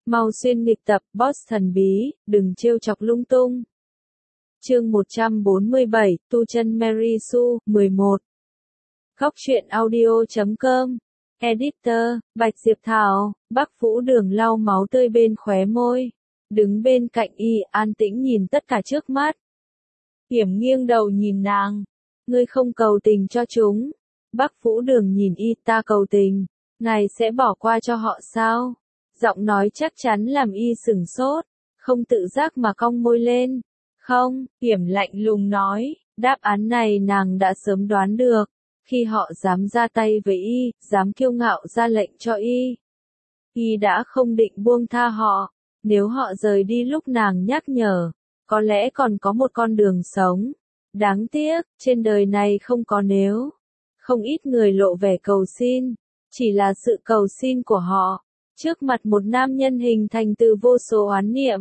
Mau xuyên nghịch tập, boss thần bí, đừng trêu chọc lung tung. Chương 147, tu chân Mary Sue, 11. Góc truyện audio.com. Editor, Bạch Diệp Thảo. Bắc Vũ Đường lau máu tươi bên khóe môi. Đứng bên cạnh y, an tĩnh nhìn tất cả trước mắt. Hiểm nghiêng đầu nhìn nàng. Ngươi không cầu tình cho chúng. Bắc Vũ Đường nhìn y, ta cầu tình. Ngài sẽ bỏ qua cho họ sao? Giọng nói chắc chắn làm y sửng sốt. Không tự giác mà cong môi lên. Không, Hiểm lạnh lùng nói. Đáp án này nàng đã sớm đoán được. Khi họ dám ra tay với y, dám kiêu ngạo ra lệnh cho y đã không định buông tha họ. Nếu họ rời đi lúc nàng nhắc nhở, có lẽ còn có một con đường sống. Đáng tiếc, trên đời này không có nếu. Không ít người lộ vẻ cầu xin, chỉ là sự cầu xin của họ, trước mặt một nam nhân hình thành từ vô số oán niệm.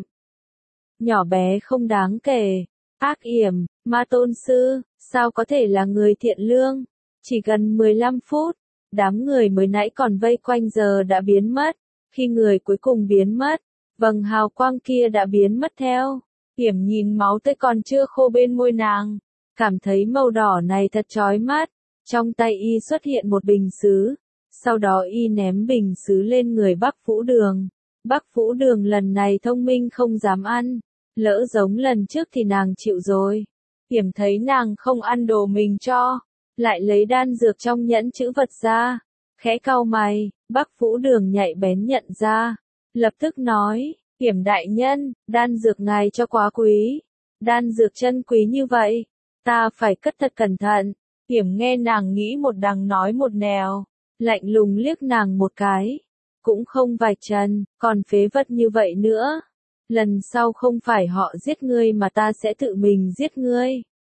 Nhỏ bé không đáng kể, ác yểm, ma tôn sư, sao có thể là người thiện lương? Chỉ gần 15 phút, đám người mới nãy còn vây quanh giờ đã biến mất. Khi người cuối cùng biến mất, vầng hào quang kia đã biến mất theo. Hiểm nhìn máu tươi còn chưa khô bên môi nàng, cảm thấy màu đỏ này thật chói mắt. Trong tay y xuất hiện một bình sứ, sau đó y ném bình sứ lên người Bắc Vũ Đường. Bắc Vũ Đường lần này thông minh không dám ăn, lỡ giống lần trước thì nàng chịu rồi. Hiểm thấy nàng không ăn đồ mình cho, lại lấy đan dược trong nhẫn chữ vật ra, khẽ cau mày. Bắc Vũ Đường nhạy bén nhận ra, lập tức nói, Hiểm đại nhân, đan dược ngài cho quá quý, đan dược chân quý như vậy, ta phải cất thật cẩn thận. Hiểm nghe nàng nghĩ một đằng nói một nẻo, lạnh lùng liếc nàng một cái, cũng không vạch trần, còn phế vật như vậy nữa. Lần sau không phải họ giết ngươi mà ta sẽ tự mình giết ngươi.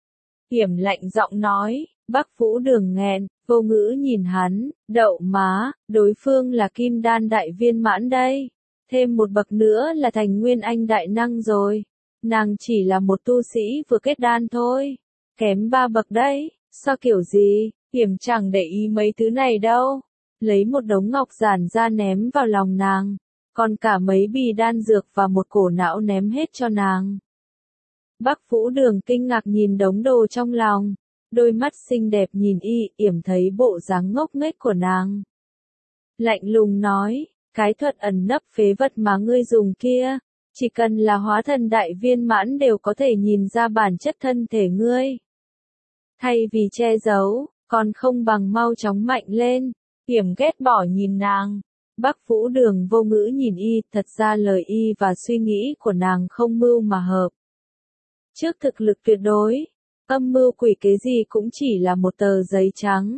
Hiểm lạnh giọng nói. Bắc Vũ Đường nghẹn, vô ngữ nhìn hắn, đậu má, đối phương là kim đan đại viên mãn đây. Thêm một bậc nữa là thành nguyên anh đại năng rồi. Nàng chỉ là một tu sĩ vừa kết đan thôi. Kém 3 bậc đấy, sao kiểu gì, Hiểm chẳng để ý mấy thứ này đâu. Lấy một đống ngọc giản ra ném vào lòng nàng. Còn cả mấy bì đan dược và một cổ não ném hết cho nàng. Bắc Vũ Đường kinh ngạc nhìn đống đồ trong lòng. Đôi mắt xinh đẹp nhìn y, Yểm thấy bộ dáng ngốc nghếch của nàng. Lạnh lùng nói, cái thuật ẩn nấp phế vật mà ngươi dùng kia, chỉ cần là hóa thần đại viên mãn đều có thể nhìn ra bản chất thân thể ngươi. Thay vì che giấu, còn không bằng mau chóng mạnh lên. Yểm ghét bỏ nhìn nàng. Bắc Vũ Đường vô ngữ nhìn y, thật ra lời y và suy nghĩ của nàng không mưu mà hợp. Trước thực lực tuyệt đối, âm mưu quỷ kế gì cũng chỉ là một tờ giấy trắng.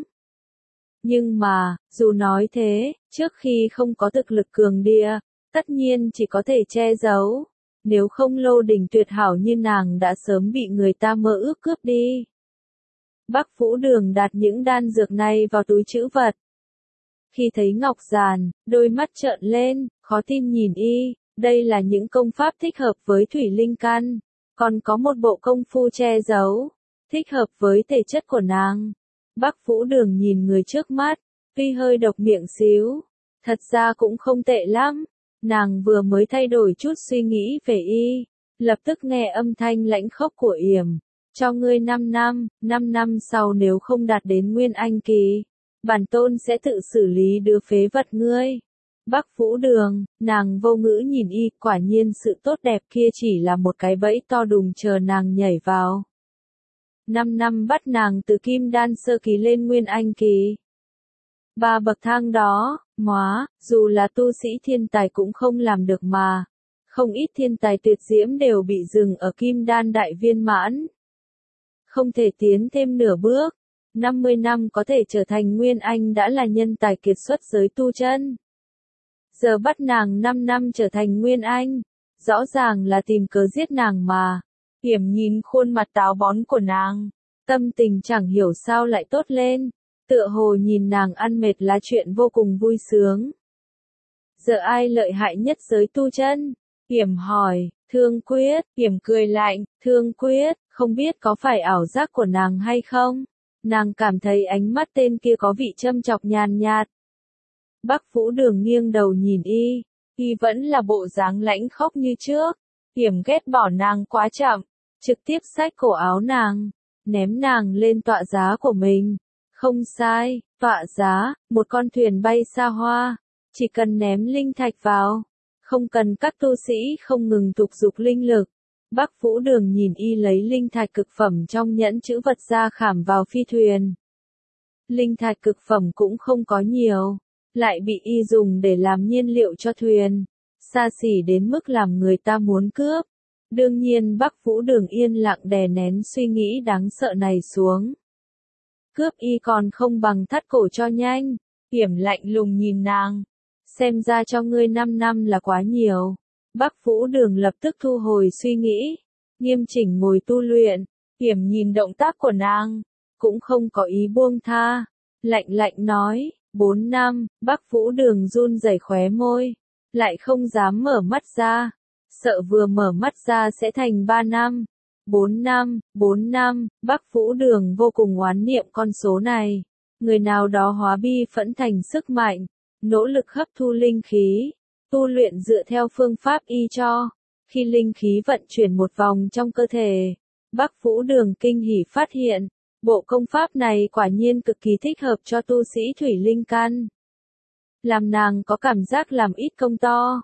Nhưng mà, dù nói thế, trước khi không có thực lực cường địa, tất nhiên chỉ có thể che giấu. Nếu không lô đỉnh tuyệt hảo như nàng đã sớm bị người ta mơ ước cướp đi. Bắc Vũ Đường đặt những đan dược này vào túi trữ vật. Khi thấy ngọc giản, đôi mắt trợn lên, khó tin nhìn y, đây là những công pháp thích hợp với thủy linh căn. Còn có một bộ công phu che giấu, thích hợp với thể chất của nàng. Bắc Vũ Đường nhìn người trước mắt, tuy hơi độc miệng xíu, thật ra cũng không tệ lắm. Nàng vừa mới thay đổi chút suy nghĩ về y, lập tức nghe âm thanh lãnh khốc của Yểm. Cho ngươi 5 năm, 5 năm sau nếu không đạt đến nguyên anh kỳ, bản tôn sẽ tự xử lý đứa phế vật ngươi. Bắc Vũ Đường, nàng vô ngữ nhìn y, quả nhiên sự tốt đẹp kia chỉ là một cái bẫy to đùng chờ nàng nhảy vào. 5 năm bắt nàng từ kim đan sơ kỳ lên nguyên anh kỳ. 3 bậc thang đó, dù là tu sĩ thiên tài cũng không làm được mà. Không ít thiên tài tuyệt diễm đều bị dừng ở kim đan đại viên mãn. Không thể tiến thêm nửa bước. 50 năm có thể trở thành nguyên anh đã là nhân tài kiệt xuất giới tu chân. Giờ bắt nàng 5 năm trở thành nguyên anh, rõ ràng là tìm cớ giết nàng mà. Hiểm nhìn khuôn mặt táo bón của nàng, tâm tình chẳng hiểu sao lại tốt lên, tựa hồ nhìn nàng ăn mệt là chuyện vô cùng vui sướng. Giờ ai lợi hại nhất giới tu chân? Hiểm hỏi. Thương Quyết. Hiểm cười lạnh. Thương Quyết, không biết có phải ảo giác của nàng hay không? Nàng cảm thấy ánh mắt tên kia có vị châm chọc nhàn nhạt. Bắc Vũ Đường nghiêng đầu nhìn y, Y vẫn là bộ dáng lãnh khốc như trước. Yểm ghét bỏ nàng quá chậm, trực tiếp xách cổ áo nàng, ném nàng lên tọa giá của mình. Không sai, tọa giá, một con thuyền bay xa hoa, chỉ cần ném linh thạch vào, không cần các tu sĩ không ngừng tục dục linh lực. Bắc Vũ Đường nhìn y lấy linh thạch cực phẩm trong nhẫn chữ vật ra khảm vào phi thuyền. Linh thạch cực phẩm cũng không có nhiều, lại bị y dùng để làm nhiên liệu cho thuyền, xa xỉ đến mức làm người ta muốn cướp. Đương nhiên Bắc Vũ Đường yên lặng đè nén suy nghĩ đáng sợ này xuống. Cướp y còn không bằng thắt cổ cho nhanh. Yểm lạnh lùng nhìn nàng. Xem ra cho ngươi 5 năm là quá nhiều. Bắc Vũ Đường lập tức thu hồi suy nghĩ, nghiêm chỉnh ngồi tu luyện. Yểm nhìn động tác của nàng, cũng không có ý buông tha. Lạnh lạnh nói, 4 năm, Bắc Vũ Đường run rẩy khóe môi, lại không dám mở mắt ra. Sợ vừa mở mắt ra sẽ thành 3 năm. 4 năm, Bắc Vũ Đường vô cùng oán niệm con số này. Người nào đó hóa bi phẫn thành sức mạnh, nỗ lực hấp thu linh khí, tu luyện dựa theo phương pháp y cho. Khi linh khí vận chuyển một vòng trong cơ thể, Bắc Vũ Đường kinh hỉ phát hiện, bộ công pháp này quả nhiên cực kỳ thích hợp cho tu sĩ thủy linh căn. Làm nàng có cảm giác làm ít công to.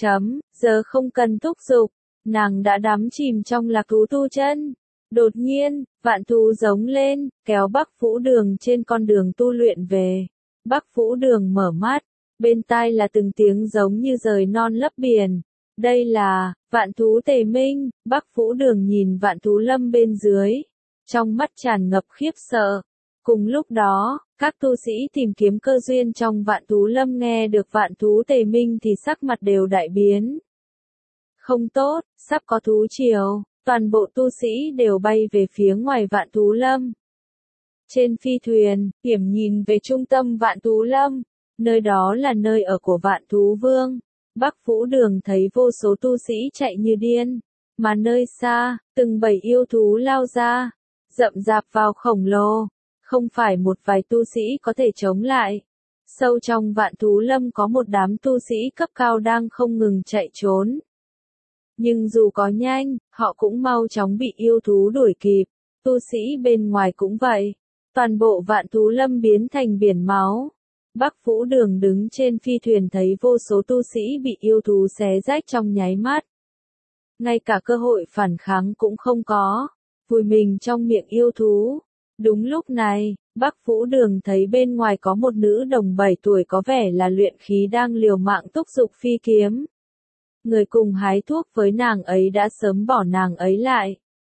Giờ không cần thúc giục, nàng đã đắm chìm trong lạc thú tu chân. Đột nhiên, vạn thú giống lên, kéo Bắc Vũ Đường trên con đường tu luyện về. Bắc Vũ Đường mở mắt, bên tai là từng tiếng giống như rời non lấp biển. Đây là vạn thú tề minh. Bắc Vũ Đường nhìn vạn thú lâm bên dưới, trong mắt tràn ngập khiếp sợ. Cùng lúc đó, các tu sĩ tìm kiếm cơ duyên trong vạn thú lâm nghe được vạn thú tề minh thì sắc mặt đều đại biến. Không tốt, sắp có thú triều, toàn bộ tu sĩ đều bay về phía ngoài vạn thú lâm. Trên phi thuyền, Yểm nhìn về trung tâm vạn thú lâm, nơi đó là nơi ở của vạn thú vương. Bắc Vũ Đường thấy vô số tu sĩ chạy như điên, mà nơi xa, từng bầy yêu thú lao ra, rậm rạp vào khổng lồ. Không phải một vài tu sĩ có thể chống lại. Sâu trong vạn thú lâm có một đám tu sĩ cấp cao đang không ngừng chạy trốn. Nhưng dù có nhanh, họ cũng mau chóng bị yêu thú đuổi kịp. Tu sĩ bên ngoài cũng vậy. Toàn bộ vạn thú lâm biến thành biển máu. Bắc Vũ Đường đứng trên phi thuyền thấy vô số tu sĩ bị yêu thú xé rách trong nháy mắt. Ngay cả cơ hội phản kháng cũng không có. Vùi mình trong miệng yêu thú. Đúng lúc này, Bắc Vũ Đường thấy bên ngoài có một nữ đồng 7 tuổi có vẻ là luyện khí đang liều mạng thúc giục phi kiếm. Người cùng hái thuốc với nàng ấy đã sớm bỏ nàng ấy lại.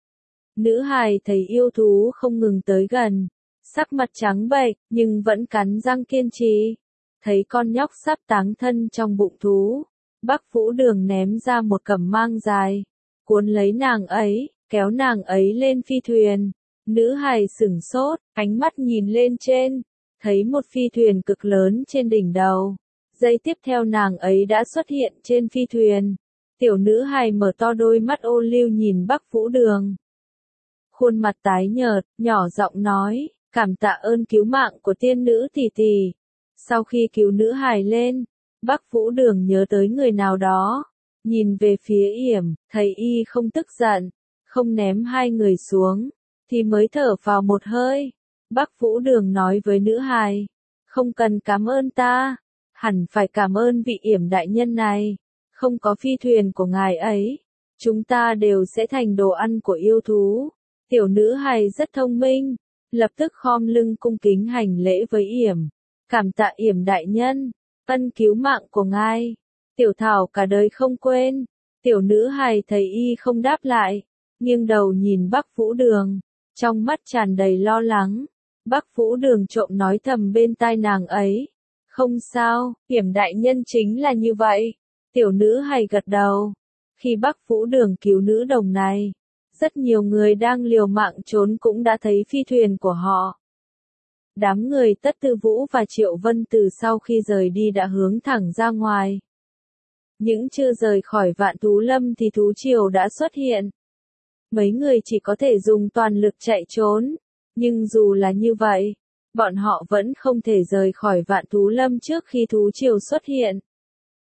Nữ hài thấy yêu thú không ngừng tới gần, sắc mặt trắng bệch nhưng vẫn cắn răng kiên trì. Thấy con nhóc sắp táng thân trong bụng thú, Bắc Vũ Đường ném ra một cẩm mang dài, cuốn lấy nàng ấy, kéo nàng ấy lên phi thuyền. Nữ hài sửng sốt, ánh mắt nhìn lên trên, thấy một phi thuyền cực lớn trên đỉnh đầu. Giây tiếp theo nàng ấy đã xuất hiện trên phi thuyền. Tiểu nữ hài mở to đôi mắt ô liu nhìn Bắc Vũ Đường. Khuôn mặt tái nhợt, nhỏ giọng nói, cảm tạ ơn cứu mạng của tiên nữ tỷ tỷ. Sau khi cứu nữ hài lên, Bắc Vũ Đường nhớ tới người nào đó. Nhìn về phía Yểm, thấy y không tức giận, không ném hai người xuống, thì mới thở vào một hơi. Bắc Vũ Đường nói với nữ hài, không cần cảm ơn ta, hẳn phải cảm ơn vị Yểm đại nhân này. Không có phi thuyền của ngài ấy, chúng ta đều sẽ thành đồ ăn của yêu thú. Tiểu nữ hài rất thông minh, lập tức khom lưng cung kính hành lễ với Yểm. Cảm tạ Yểm đại nhân, ân cứu mạng của ngài. Tiểu Thảo cả đời không quên. Tiểu nữ hài thấy y không đáp lại, nghiêng đầu nhìn Bắc Vũ Đường, trong mắt tràn đầy lo lắng. Bắc Vũ Đường trộm nói thầm bên tai nàng ấy. Không sao, Yểm đại nhân chính là như vậy. Tiểu nữ hài gật đầu. Khi Bắc Vũ Đường cứu nữ đồng này, rất nhiều người đang liều mạng trốn cũng đã thấy phi thuyền của họ. Đám người Tất Tư Vũ và Triệu Vân từ sau khi rời đi đã hướng thẳng ra ngoài. Những chưa rời khỏi vạn thú lâm thì thú triều đã xuất hiện. Mấy người chỉ có thể dùng toàn lực chạy trốn. Nhưng dù là như vậy, bọn họ vẫn không thể rời khỏi vạn thú lâm trước khi thú triều xuất hiện.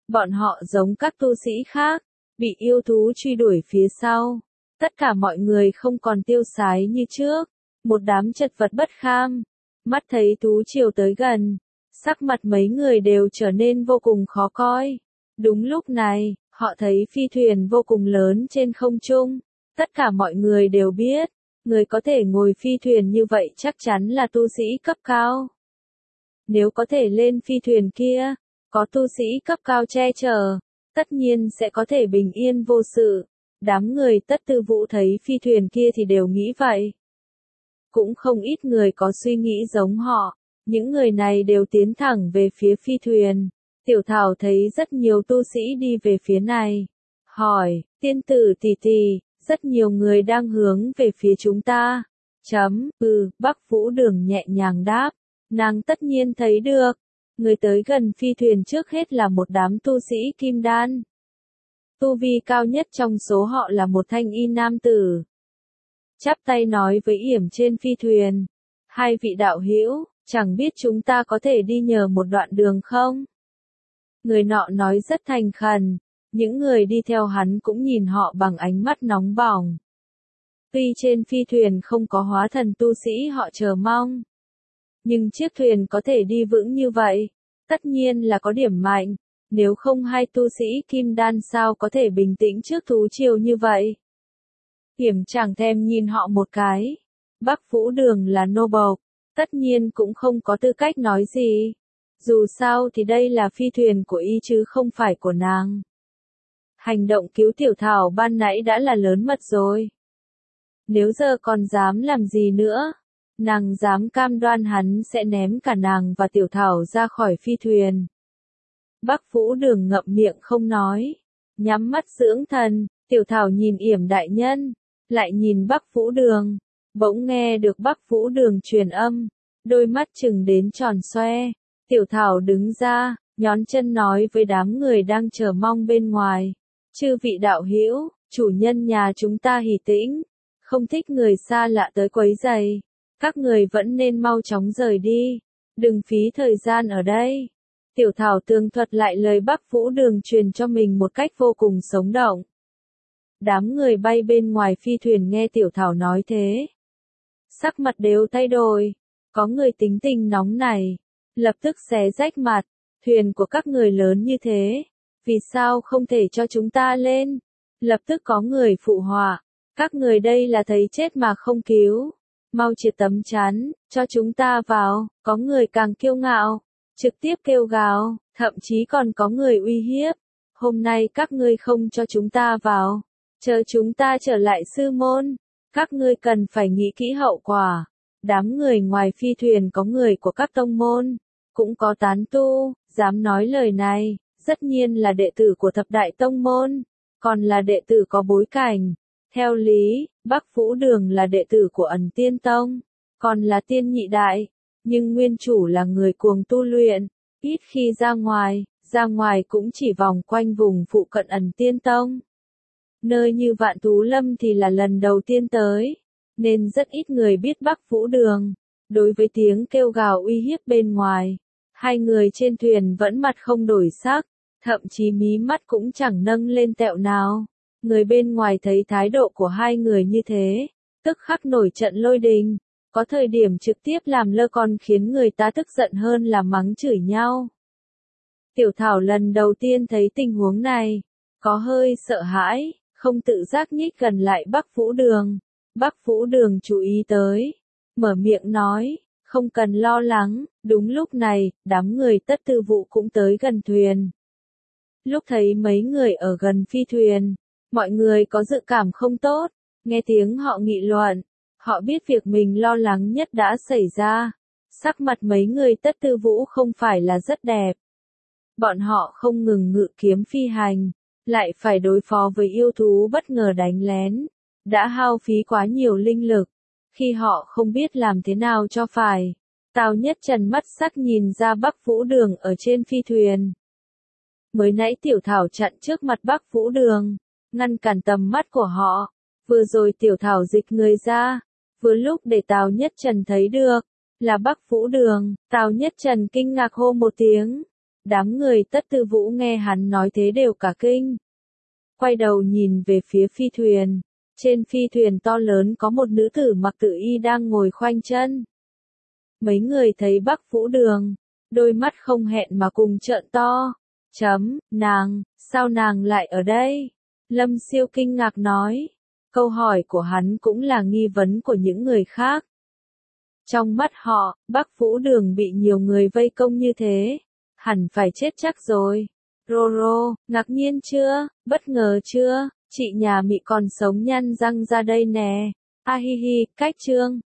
Bọn họ giống các tu sĩ khác, bị yêu thú truy đuổi phía sau. Tất cả mọi người không còn tiêu sái như trước, một đám chật vật bất kham. Mắt thấy thú triều tới gần, sắc mặt mấy người đều trở nên vô cùng khó coi. Đúng lúc này, họ thấy phi thuyền vô cùng lớn trên không trung. Tất cả mọi người đều biết, người có thể ngồi phi thuyền như vậy chắc chắn là tu sĩ cấp cao. Nếu có thể lên phi thuyền kia, có tu sĩ cấp cao che chở, tất nhiên sẽ có thể bình yên vô sự. Đám người Tất Tư Vũ thấy phi thuyền kia thì đều nghĩ vậy. Cũng không ít người có suy nghĩ giống họ, những người này đều tiến thẳng về phía phi thuyền. Tiểu Thảo thấy rất nhiều tu sĩ đi về phía này. Hỏi, tiên tử tỷ tỷ, rất nhiều người đang hướng về phía chúng ta. Bắc Vũ Đường nhẹ nhàng đáp. Nàng tất nhiên thấy được. Người tới gần phi thuyền trước hết là một đám tu sĩ kim đan. Tu vi cao nhất trong số họ là một thanh y nam tử. Chắp tay nói với Yểm trên phi thuyền. Hai vị đạo hữu, chẳng biết chúng ta có thể đi nhờ một đoạn đường không? Người nọ nói rất thành khẩn. Những người đi theo hắn cũng nhìn họ bằng ánh mắt nóng bỏng. Tuy trên phi thuyền không có hóa thần tu sĩ họ chờ mong, nhưng chiếc thuyền có thể đi vững như vậy, tất nhiên là có điểm mạnh. Nếu không hai tu sĩ kim đan sao có thể bình tĩnh trước thú triều như vậy? Yểm chẳng thèm nhìn họ một cái. Bắc Vũ Đường là nô bộc, tất nhiên cũng không có tư cách nói gì. Dù sao thì đây là phi thuyền của y chứ không phải của nàng. Hành động cứu Tiểu Thảo ban nãy đã là lớn mật rồi. Nếu giờ còn dám làm gì nữa, nàng dám cam đoan hắn sẽ ném cả nàng và Tiểu Thảo ra khỏi phi thuyền. Bắc Vũ Đường ngậm miệng không nói, nhắm mắt dưỡng thần. Tiểu Thảo nhìn Yểm đại nhân, lại nhìn Bắc Vũ Đường, bỗng nghe được Bắc Vũ Đường truyền âm, đôi mắt trừng đến tròn xoe. Tiểu Thảo đứng ra, nhón chân nói với đám người đang chờ mong bên ngoài. Chư vị đạo hữu, chủ nhân nhà chúng ta Hỉ Tĩnh, không thích người xa lạ tới quấy rầy. Các người vẫn nên mau chóng rời đi, đừng phí thời gian ở đây. Tiểu Thảo tường thuật lại lời Bắc Vũ Đường truyền cho mình một cách vô cùng sống động. Đám người bay bên ngoài phi thuyền nghe Tiểu Thảo nói thế, sắc mặt đều thay đổi. Có người tính tình nóng này, lập tức xé rách mặt. Thuyền của các người lớn như thế, vì sao không thể cho chúng ta lên? Lập tức có người phụ họa, các người đây là thấy chết mà không cứu. Mau triệt tấm chắn, cho chúng ta vào. Có người càng kiêu ngạo, trực tiếp kêu gào, thậm chí còn có người uy hiếp. Hôm nay các ngươi không cho chúng ta vào, chờ chúng ta trở lại sư môn, các ngươi cần phải nghĩ kỹ hậu quả. Đám người ngoài phi thuyền có người của các tông môn, cũng có tán tu, dám nói lời này, tất nhiên là đệ tử của thập đại tông môn, còn là đệ tử có bối cảnh. Theo lý, Bắc Vũ Đường là đệ tử của Ẩn Tiên Tông, còn là tiên nhị đại, nhưng nguyên chủ là người cuồng tu luyện, ít khi ra ngoài cũng chỉ vòng quanh vùng phụ cận Ẩn Tiên Tông. Nơi như Vạn Thú Lâm thì là lần đầu tiên tới, nên rất ít người biết Bắc Vũ Đường. Đối với tiếng kêu gào uy hiếp bên ngoài, hai người trên thuyền vẫn mặt không đổi sắc, thậm chí mí mắt cũng chẳng nâng lên tẹo nào. Người bên ngoài thấy thái độ của hai người như thế, tức khắc nổi trận lôi đình, có thời điểm trực tiếp làm lơ còn khiến người ta tức giận hơn là mắng chửi nhau. Tiểu Thảo lần đầu tiên thấy tình huống này, có hơi sợ hãi, không tự giác nhích gần lại Bắc Vũ Đường. Bắc Vũ Đường chú ý tới, mở miệng nói, không cần lo lắng. Đúng lúc này, đám người Tất Tư Vũ cũng tới gần thuyền. Lúc thấy mấy người ở gần phi thuyền, mọi người có dự cảm không tốt, nghe tiếng họ nghị luận, họ biết việc mình lo lắng nhất đã xảy ra. Sắc mặt mấy người Tất Tư Vũ không phải là rất đẹp. Bọn họ không ngừng ngự kiếm phi hành, lại phải đối phó với yêu thú bất ngờ đánh lén, đã hao phí quá nhiều linh lực. Khi họ không biết làm thế nào cho phải, Tào Nhất Trần mắt sắc nhìn ra Bắc Vũ Đường ở trên phi thuyền. Mới nãy Tiểu Thảo chặn trước mặt Bắc Vũ Đường, ngăn cản tầm mắt của họ. Vừa rồi Tiểu Thảo dịch người ra, vừa lúc để Tào Nhất Trần thấy được, là Bắc Vũ Đường. Tào Nhất Trần kinh ngạc hô một tiếng, Đám người Tất Tư Vũ nghe hắn nói thế đều cả kinh. Quay đầu nhìn về phía phi thuyền. Trên phi thuyền to lớn có một nữ tử mặc tự y đang ngồi khoanh chân. Mấy người thấy Bắc Vũ Đường, đôi mắt không hẹn mà cùng trợn to. Nàng, sao nàng lại ở đây? Lâm Siêu kinh ngạc nói. Câu hỏi của hắn cũng là nghi vấn của những người khác. Trong mắt họ, Bắc Vũ Đường bị nhiều người vây công như thế, hẳn phải chết chắc rồi. Roro, ngạc nhiên chưa, bất ngờ chưa, chị nhà Mị còn sống nhăn răng ra đây nè. A hi hi, cách trương,